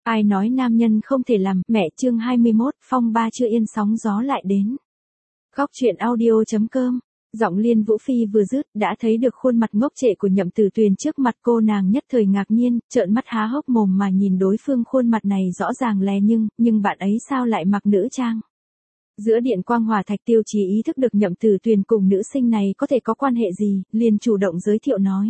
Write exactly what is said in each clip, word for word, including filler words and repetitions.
Ai nói nam nhân không thể làm, mẹ chương hai mươi mốt, phong ba chưa yên sóng gió lại đến. Góc truyện audio.com, giọng Liên Vũ Phi vừa dứt, đã thấy được khuôn mặt ngốc trệ của Nhậm Tử Tuyền trước mặt cô, nàng nhất thời ngạc nhiên, trợn mắt há hốc mồm mà nhìn đối phương, khuôn mặt này rõ ràng lè nhưng, nhưng bạn ấy sao lại mặc nữ trang? Giữa điện quang hỏa thạch, Tiêu Chí ý thức được Nhậm Tử Tuyền cùng nữ sinh này có thể có quan hệ gì, liền chủ động giới thiệu nói.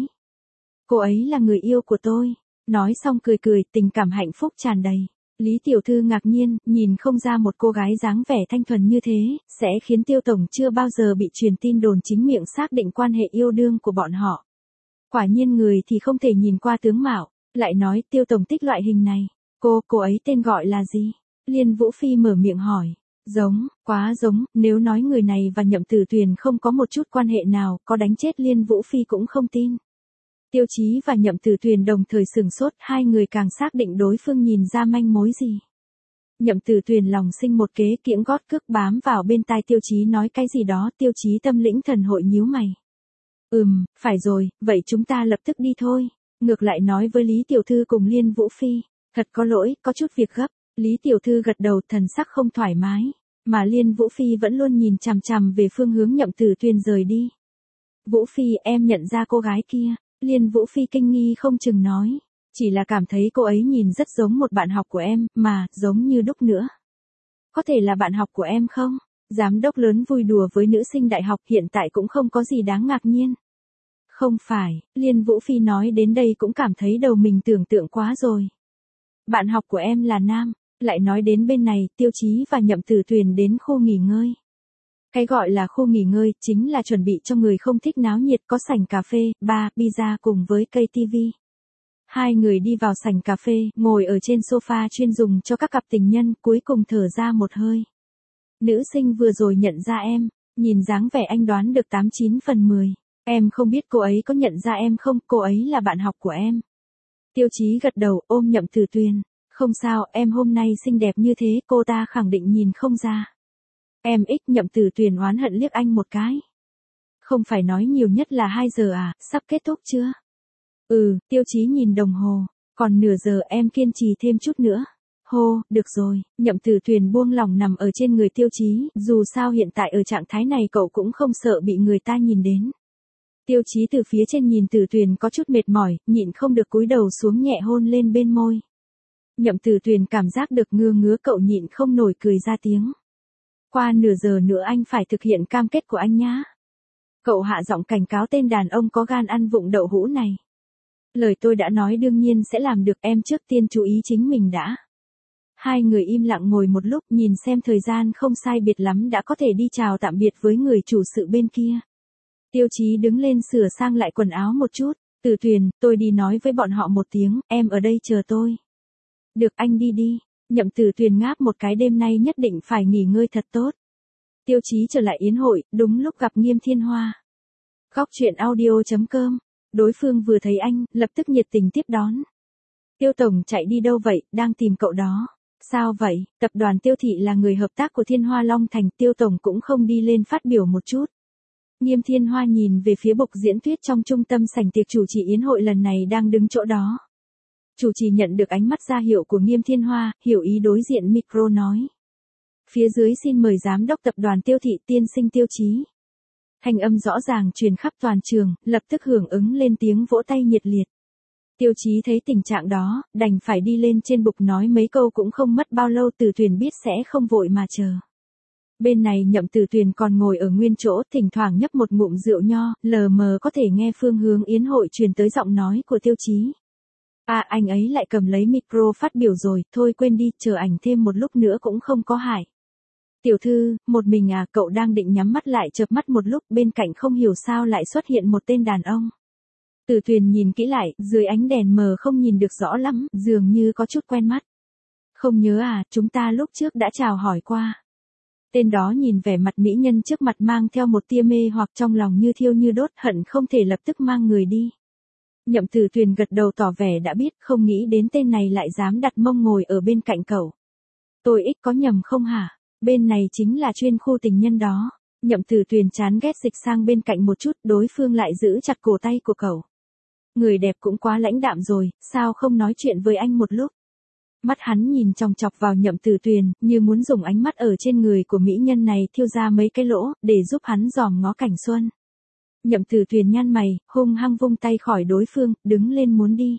Cô ấy là người yêu của tôi. Nói xong cười cười, tình cảm hạnh phúc tràn đầy. Lý tiểu thư ngạc nhiên, nhìn không ra một cô gái dáng vẻ thanh thuần như thế, sẽ khiến Tiêu tổng chưa bao giờ bị truyền tin đồn chính miệng xác định quan hệ yêu đương của bọn họ. Quả nhiên người thì không thể nhìn qua tướng mạo, lại nói Tiêu tổng thích loại hình này. Cô, cô ấy tên gọi là gì? Liên Vũ Phi mở miệng hỏi. Giống, quá giống, nếu nói người này và Nhậm Tử Tuyền không có một chút quan hệ nào, có đánh chết Liên Vũ Phi cũng không tin. Tiêu Chí và Nhậm Tử Tuyền đồng thời sửng sốt, hai người càng xác định đối phương nhìn ra manh mối gì. Nhậm Tử Tuyền lòng sinh một kế, kiễng gót cước bám vào bên tai Tiêu Chí nói cái gì đó. Tiêu Chí tâm lĩnh thần hội nhíu mày. Ừm, phải rồi, vậy chúng ta lập tức đi thôi. Ngược lại nói với Lý tiểu thư cùng Liên Vũ Phi, thật có lỗi, có chút việc gấp. Lý tiểu thư gật đầu, thần sắc không thoải mái, mà Liên Vũ Phi vẫn luôn nhìn chằm chằm về phương hướng Nhậm Tử Tuyền rời đi. Vũ Phi, em nhận ra cô gái kia. Liên Vũ Phi kinh nghi không chừng nói, chỉ là cảm thấy cô ấy nhìn rất giống một bạn học của em, mà, giống như đúc nữa. Có thể là bạn học của em không? Giám đốc lớn vui đùa với nữ sinh đại học, hiện tại cũng không có gì đáng ngạc nhiên. Không phải, Liên Vũ Phi nói đến đây cũng cảm thấy đầu mình tưởng tượng quá rồi. Bạn học của em là nam, lại nói đến bên này, Tiêu Chí và Nhậm Tử Tuyền đến khu nghỉ ngơi. Cái gọi là khu nghỉ ngơi, chính là chuẩn bị cho người không thích náo nhiệt, có sảnh cà phê, bar, pizza cùng với cây tivi. Hai người đi vào sảnh cà phê, ngồi ở trên sofa chuyên dùng cho các cặp tình nhân, cuối cùng thở ra một hơi. Nữ sinh vừa rồi nhận ra em, nhìn dáng vẻ anh đoán được tám chín phần mười. Em không biết cô ấy có nhận ra em không, cô ấy là bạn học của em. Tiêu Chí gật đầu, ôm Nhậm Tử Tuyền. Không sao, em hôm nay xinh đẹp như thế, cô ta khẳng định nhìn không ra. Em ích, Nhậm Tử Tuyền oán hận liếc anh một cái. Không phải nói nhiều nhất là hai giờ à, sắp kết thúc chưa? Ừ, Tiêu Chí nhìn đồng hồ, còn nửa giờ, em kiên trì thêm chút nữa. Hô, được rồi, Nhậm Tử Tuyền buông lỏng nằm ở trên người Tiêu Chí, dù sao hiện tại ở trạng thái này cậu cũng không sợ bị người ta nhìn đến. Tiêu Chí từ phía trên nhìn Tử Tuyền có chút mệt mỏi, nhịn không được cúi đầu xuống nhẹ hôn lên bên môi. Nhậm Tử Tuyền cảm giác được ngứa ngứa, cậu nhịn không nổi cười ra tiếng. Qua nửa giờ nữa anh phải thực hiện cam kết của anh nhá. Cậu hạ giọng cảnh cáo tên đàn ông có gan ăn vụng đậu hũ này. Lời tôi đã nói đương nhiên sẽ làm được, em trước tiên chú ý chính mình đã. Hai người im lặng ngồi một lúc, nhìn xem thời gian không sai biệt lắm đã có thể đi chào tạm biệt với người chủ sự bên kia. Tiêu Chí đứng lên sửa sang lại quần áo một chút. Tử Tuyền, tôi đi nói với bọn họ một tiếng, em ở đây chờ tôi. Được, anh đi đi. Nhậm Tử Tuyền ngáp một cái, đêm nay nhất định phải nghỉ ngơi thật tốt. Tiêu Chí trở lại yến hội, đúng lúc gặp Nghiêm Thiên Hoa. Góc truyện audio.com, đối phương vừa thấy anh, lập tức nhiệt tình tiếp đón. Tiêu tổng chạy đi đâu vậy, đang tìm cậu đó. Sao vậy, tập đoàn Tiêu Thị là người hợp tác của Thiên Hoa Long Thành, Tiêu tổng cũng không đi lên phát biểu một chút. Nghiêm Thiên Hoa nhìn về phía bục diễn thuyết trong trung tâm sảnh tiệc chủ trì yến hội lần này đang đứng chỗ đó. Chủ trì nhận được ánh mắt ra hiệu của Nghiêm Thiên Hoa, hiểu ý đối diện micro nói. Phía dưới xin mời giám đốc tập đoàn Tiêu Thị, tiên sinh Tiêu Chí. Thanh âm rõ ràng truyền khắp toàn trường, lập tức hưởng ứng lên tiếng vỗ tay nhiệt liệt. Tiêu Chí thấy tình trạng đó, đành phải đi lên trên bục nói mấy câu, cũng không mất bao lâu Tử Tuyền biết sẽ không vội mà chờ. Bên này Nhậm Tử Tuyền còn ngồi ở nguyên chỗ, thỉnh thoảng nhấp một ngụm rượu nho, lờ mờ có thể nghe phương hướng yến hội truyền tới giọng nói của Tiêu Chí. À, anh ấy lại cầm lấy micro phát biểu rồi, thôi quên đi, chờ ảnh thêm một lúc nữa cũng không có hại. Tiểu thư, một mình à, cậu đang định nhắm mắt lại chợp mắt một lúc, bên cạnh không hiểu sao lại xuất hiện một tên đàn ông. Tử Tuyền nhìn kỹ lại, dưới ánh đèn mờ không nhìn được rõ lắm, dường như có chút quen mắt. Không nhớ à, chúng ta lúc trước đã chào hỏi qua. Tên đó nhìn vẻ mặt mỹ nhân trước mặt mang theo một tia mê hoặc, trong lòng như thiêu như đốt, hận không thể lập tức mang người đi. Nhậm Tử Tuyền gật đầu tỏ vẻ đã biết, không nghĩ đến tên này lại dám đặt mông ngồi ở bên cạnh cậu. Tôi ích có nhầm không hả? Bên này chính là chuyên khu tình nhân đó. Nhậm Tử Tuyền chán ghét dịch sang bên cạnh một chút, đối phương lại giữ chặt cổ tay của cậu. Người đẹp cũng quá lãnh đạm rồi, sao không nói chuyện với anh một lúc? Mắt hắn nhìn chòng chọc vào Nhậm Tử Tuyền, như muốn dùng ánh mắt ở trên người của mỹ nhân này thiêu ra mấy cái lỗ, để giúp hắn dòm ngó cảnh xuân. Nhậm Tử Tuyền nhăn mày, hung hăng vung tay khỏi đối phương, đứng lên muốn đi.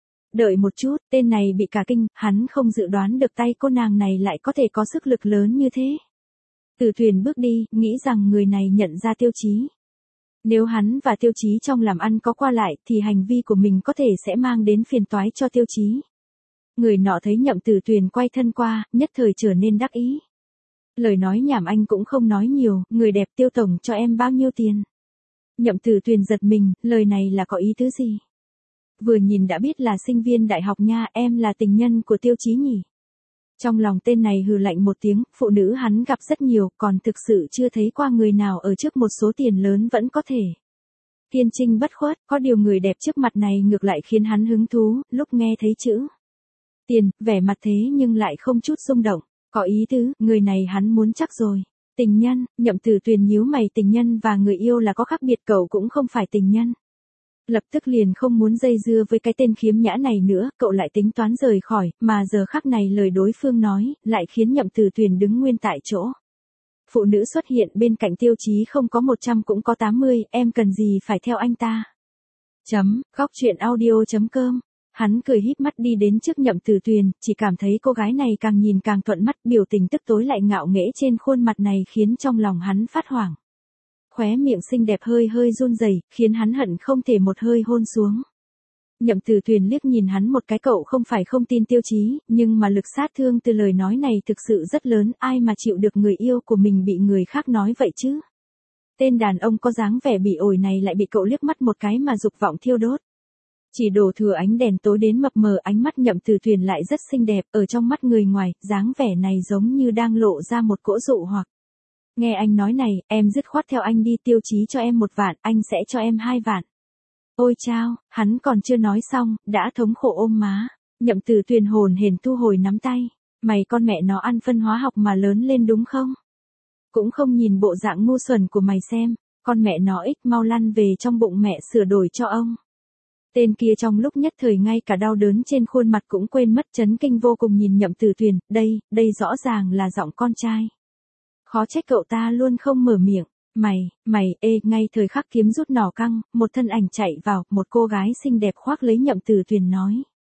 Đợi một chút, tên này bị cả kinh, hắn không dự đoán được tay cô nàng này lại có thể có sức lực lớn như thế. Tử Tuyền bước đi, nghĩ rằng người này nhận ra Tiêu Chí. Nếu hắn và Tiêu Chí trong làm ăn có qua lại thì hành vi của mình có thể sẽ mang đến phiền toái cho Tiêu Chí. Người nọ thấy Nhậm Tử Tuyền quay thân qua, nhất thời trở nên đắc ý. Lời nói nhảm anh cũng không nói nhiều, người đẹp Tiêu tổng cho em bao nhiêu tiền. Nhậm Tử Tuyền giật mình, lời này là có ý tứ gì? Vừa nhìn đã biết là sinh viên đại học nha, em là tình nhân của Tiêu Chí nhỉ? Trong lòng tên này hừ lạnh một tiếng, phụ nữ hắn gặp rất nhiều, còn thực sự chưa thấy qua người nào ở trước một số tiền lớn vẫn có thể. Tiên trinh bất khuất, có điều người đẹp trước mặt này ngược lại khiến hắn hứng thú, lúc nghe thấy chữ tiền, vẻ mặt thế nhưng lại không chút rung động, có ý tứ, người này hắn muốn chắc rồi. Tình nhân, Nhậm Tử Tuyền nhíu mày, tình nhân và người yêu là có khác biệt, cậu cũng không phải tình nhân. Lập tức liền không muốn dây dưa với cái tên khiếm nhã này nữa, cậu lại tính toán rời khỏi, mà giờ khắc này lời đối phương nói, lại khiến Nhậm Tử Tuyền đứng nguyên tại chỗ. Phụ nữ xuất hiện bên cạnh Tiêu Chí không có một trăm cũng có tám mươi, em cần gì phải theo anh ta. Chấm, góc truyện audio chấm com. Hắn cười híp mắt đi đến trước Nhậm Tử Tuyền, chỉ cảm thấy cô gái này càng nhìn càng thuận mắt, biểu tình tức tối lại ngạo nghễ trên khuôn mặt này khiến trong lòng hắn phát hoảng. Khóe miệng xinh đẹp hơi hơi run rẩy, khiến hắn hận không thể một hơi hôn xuống. Nhậm Tử Tuyền liếc nhìn hắn một cái, cậu không phải không tin Tiêu Chí, nhưng mà lực sát thương từ lời nói này thực sự rất lớn, ai mà chịu được người yêu của mình bị người khác nói vậy chứ. Tên đàn ông có dáng vẻ bị ổi này lại bị cậu liếc mắt một cái mà dục vọng thiêu đốt. Chỉ đổ thừa ánh đèn tối đến mập mờ, ánh mắt Nhậm Tử Tuyền lại rất xinh đẹp, ở trong mắt người ngoài, dáng vẻ này giống như đang lộ ra một cỗ dụ hoặc. Nghe anh nói này, em dứt khoát theo anh đi, Tiêu Chí cho em một vạn, anh sẽ cho em hai vạn. Ôi chao, hắn còn chưa nói xong, đã thống khổ ôm má. Nhậm Tử Tuyền hồn hển thu hồi nắm tay. Mày con mẹ nó ăn phân hóa học mà lớn lên đúng không? Cũng không nhìn bộ dạng ngu xuẩn của mày xem, con mẹ nó ích, mau lăn về trong bụng mẹ sửa đổi cho ông. Tên kia trong lúc nhất thời ngay cả đau đớn trên khuôn mặt cũng quên mất, chấn kinh vô cùng nhìn Nhậm Tử Tuyền, đây, đây rõ ràng là giọng con trai. Khó trách cậu ta luôn không mở miệng. Mày, mày, ê, ngay thời khắc kiếm rút nỏ căng, một thân ảnh chạy vào, một cô gái xinh đẹp khoác lấy Nhậm Tử Tuyền nói.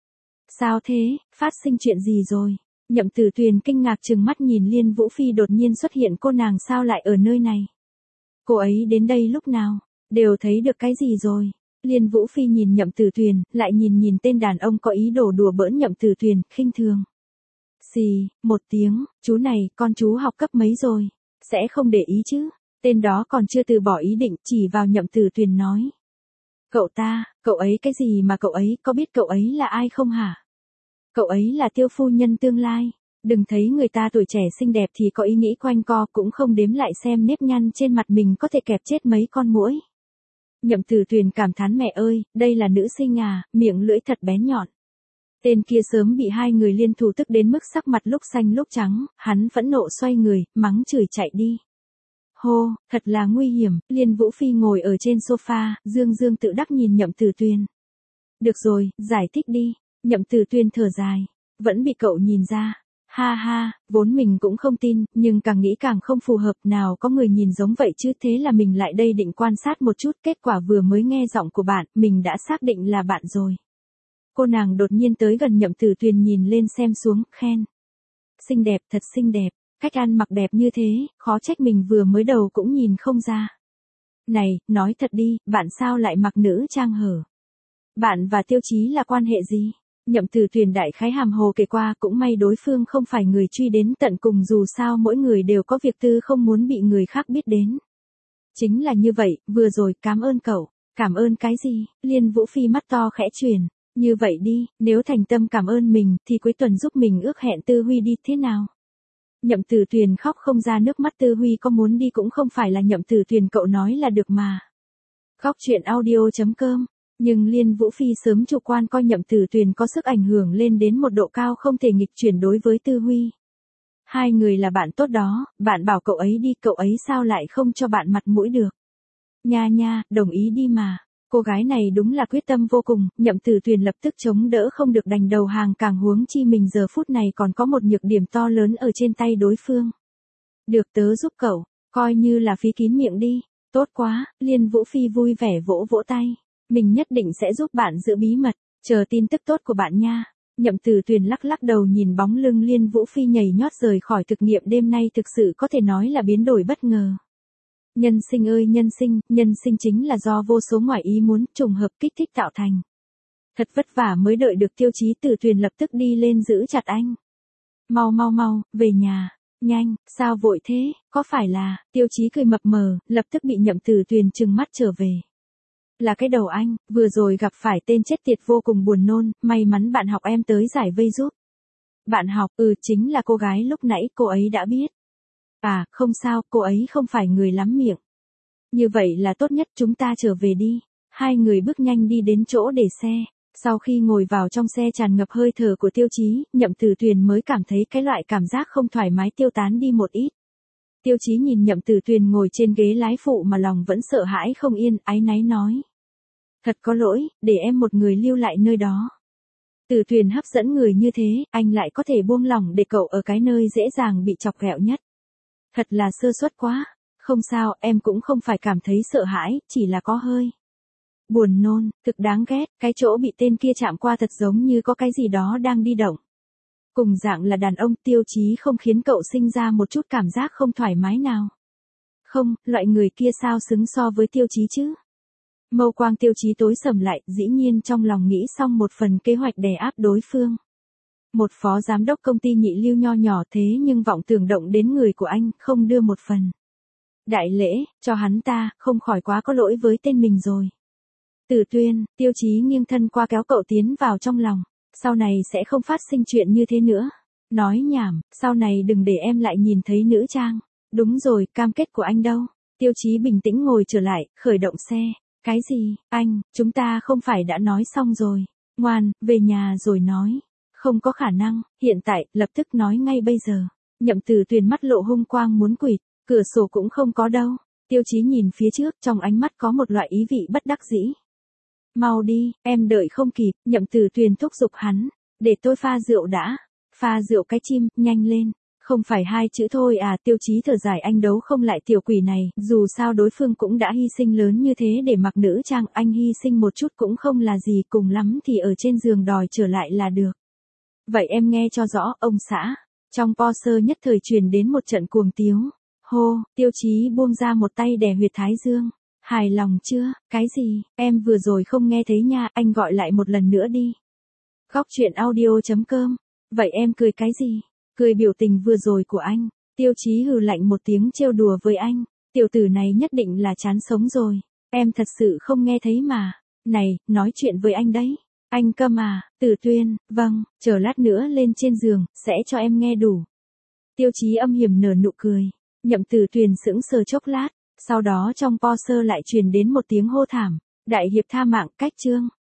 Sao thế, phát sinh chuyện gì rồi? Nhậm Tử Tuyền kinh ngạc trừng mắt nhìn Liên Vũ Phi đột nhiên xuất hiện, cô nàng sao lại ở nơi này? Cô ấy đến đây lúc nào? Đều thấy được cái gì rồi? Liên Vũ Phi nhìn Nhậm Tử Tuyền, lại nhìn nhìn tên đàn ông có ý đồ đùa bỡn Nhậm Tử Tuyền, khinh thường. Xì, một tiếng, chú này, con chú học cấp mấy rồi? Sẽ không để ý chứ? Tên đó còn chưa từ bỏ ý định, chỉ vào Nhậm Tử Tuyền nói. Cậu ta, cậu ấy cái gì mà cậu ấy, có biết cậu ấy là ai không hả? Cậu ấy là Tiêu phu nhân tương lai. Đừng thấy người ta tuổi trẻ xinh đẹp thì có ý nghĩ quanh co, cũng không đếm lại xem nếp nhăn trên mặt mình có thể kẹp chết mấy con muỗi. Nhậm Tử Tuyền cảm thán, mẹ ơi, đây là nữ sinh à, miệng lưỡi thật bén nhọn. Tên kia sớm bị hai người liên thủ tức đến mức sắc mặt lúc xanh lúc trắng, hắn phẫn nộ xoay người, mắng chửi chạy đi. Hô, thật là nguy hiểm, Liên Vũ Phi ngồi ở trên sofa, dương dương tự đắc nhìn Nhậm Tử Tuyền. Được rồi, giải thích đi. Nhậm Tử Tuyền thở dài, vẫn bị cậu nhìn ra. Ha ha, vốn mình cũng không tin, nhưng càng nghĩ càng không phù hợp, nào có người nhìn giống vậy chứ, thế là mình lại đây định quan sát một chút, kết quả vừa mới nghe giọng của bạn, mình đã xác định là bạn rồi. Cô nàng đột nhiên tới gần Nhậm Tử Tuyền, nhìn lên xem xuống, khen. Xinh đẹp, thật xinh đẹp, cách ăn mặc đẹp như thế, khó trách mình vừa mới đầu cũng nhìn không ra. Này, nói thật đi, bạn sao lại mặc nữ trang hở? Bạn và Tiêu Chí là quan hệ gì? Nhậm Tử Tuyền đại khái hàm hồ kể qua, cũng may đối phương không phải người truy đến tận cùng, dù sao mỗi người đều có việc tư không muốn bị người khác biết đến. Chính là như vậy, vừa rồi, cảm ơn cậu. Cảm ơn cái gì? Liên Vũ Phi mắt to khẽ chuyển. Như vậy đi, nếu thành tâm cảm ơn mình, thì cuối tuần giúp mình ước hẹn Tư Huy đi, thế nào? Nhậm Tử Tuyền khóc không ra nước mắt, Tư Huy có muốn đi cũng không phải là Nhậm Tử Tuyền cậu nói là được mà. Góc truyện audio chấm com. Nhưng Liên Vũ Phi sớm chủ quan coi Nhậm Tử Tuyền có sức ảnh hưởng lên đến một độ cao không thể nghịch chuyển đối với Tư Huy. Hai người là bạn tốt đó, bạn bảo cậu ấy đi, cậu ấy sao lại không cho bạn mặt mũi được? Nha nha, đồng ý đi mà. Cô gái này đúng là quyết tâm vô cùng, Nhậm Tử Tuyền lập tức chống đỡ không được đành đầu hàng, càng huống chi mình giờ phút này còn có một nhược điểm to lớn ở trên tay đối phương. Được tớ giúp cậu, coi như là phí kín miệng đi. Tốt quá, Liên Vũ Phi vui vẻ vỗ vỗ tay. Mình nhất định sẽ giúp bạn giữ bí mật, chờ tin tức tốt của bạn nha. Nhậm Tử Tuyền lắc lắc đầu nhìn bóng lưng Liên Vũ Phi nhảy nhót rời khỏi thực nghiệm đêm nay, thực sự có thể nói là biến đổi bất ngờ. Nhân sinh ơi nhân sinh, nhân sinh chính là do vô số ngoại ý muốn, trùng hợp kích thích tạo thành. Thật vất vả mới đợi được Tiêu Chí, Tử Tuyền lập tức đi lên giữ chặt anh. Mau mau mau, về nhà, nhanh, sao vội thế, có phải là, Tiêu Chí cười mập mờ, lập tức bị Nhậm Tử Tuyền trừng mắt trở về. Là cái đầu anh, vừa rồi gặp phải tên chết tiệt vô cùng buồn nôn, may mắn bạn học em tới giải vây giúp. Bạn học, ừ chính là cô gái lúc nãy, cô ấy đã biết. À, không sao, cô ấy không phải người lắm miệng. Như vậy là tốt nhất, chúng ta trở về đi. Hai người bước nhanh đi đến chỗ để xe. Sau khi ngồi vào trong xe tràn ngập hơi thở của Tiêu Chí, Nhậm Tử Tuyền mới cảm thấy cái loại cảm giác không thoải mái tiêu tán đi một ít. Tiêu Chí nhìn Nhậm Tử Tuyền ngồi trên ghế lái phụ mà lòng vẫn sợ hãi không yên, áy náy nói. Thật có lỗi, để em một người lưu lại nơi đó. Tử Tuyền hấp dẫn người như thế, anh lại có thể buông lỏng để cậu ở cái nơi dễ dàng bị chọc ghẹo nhất. Thật là sơ suất quá. Không sao, em cũng không phải cảm thấy sợ hãi, chỉ là có hơi buồn nôn, thực đáng ghét, cái chỗ bị tên kia chạm qua thật giống như có cái gì đó đang đi động. Cùng dạng là đàn ông, Tiêu Chí không khiến cậu sinh ra một chút cảm giác không thoải mái nào. Không, loại người kia sao xứng so với Tiêu Chí chứ? Mâu quang Tiêu Chí tối sầm lại, dĩ nhiên trong lòng nghĩ xong một phần kế hoạch đè áp đối phương. Một phó giám đốc công ty nhị lưu nho nhỏ thế nhưng vọng tưởng động đến người của anh, không đưa một phần đại lễ, cho hắn ta, không khỏi quá có lỗi với tên mình rồi. Tử Tuyền, Tiêu Chí nghiêng thân qua kéo cậu tiến vào trong lòng. Sau này sẽ không phát sinh chuyện như thế nữa. Nói nhảm, sau này đừng để em lại nhìn thấy nữ trang. Đúng rồi, cam kết của anh đâu? Tiêu Chí bình tĩnh ngồi trở lại, khởi động xe. Cái gì, anh, chúng ta không phải đã nói xong rồi. Ngoan, về nhà rồi nói. Không có khả năng, hiện tại, lập tức nói ngay bây giờ. Nhậm Tử Tuyền mắt lộ hung quang muốn quỵt, cửa sổ cũng không có đâu. Tiêu Chí nhìn phía trước, trong ánh mắt có một loại ý vị bất đắc dĩ. Mau đi, em đợi không kịp, Nhậm Tử Tuyền thúc giục hắn. Để tôi pha rượu đã. Pha rượu cái chim, nhanh lên. Không phải hai chữ thôi à, Tiêu Chí thở dài, anh đấu không lại tiểu quỷ này, dù sao đối phương cũng đã hy sinh lớn như thế để mặc nữ trang, anh hy sinh một chút cũng không là gì, cùng lắm thì ở trên giường đòi trở lại là được. Vậy em nghe cho rõ, ông xã. Trong Porsche nhất thời truyền đến một trận cuồng tiếu. Hô, Tiêu Chí buông ra một tay đè huyệt thái dương. Hài lòng chưa, cái gì, em vừa rồi không nghe thấy nha, anh gọi lại một lần nữa đi. Góc truyện audio chấm com. Vậy em cười cái gì? Cười biểu tình vừa rồi của anh. Tiêu Chí hừ lạnh một tiếng trêu đùa với anh. Tiểu tử này nhất định là chán sống rồi. Em thật sự không nghe thấy mà. Này, nói chuyện với anh đấy. Anh câm à, Tử Tuyền, vâng, chờ lát nữa lên trên giường, sẽ cho em nghe đủ. Tiêu Chí âm hiểm nở nụ cười. Nhậm Tử Tuyền sững sờ chốc lát. Sau đó trong Porsche lại truyền đến một tiếng hô thảm. Đại hiệp tha mạng, cách chương.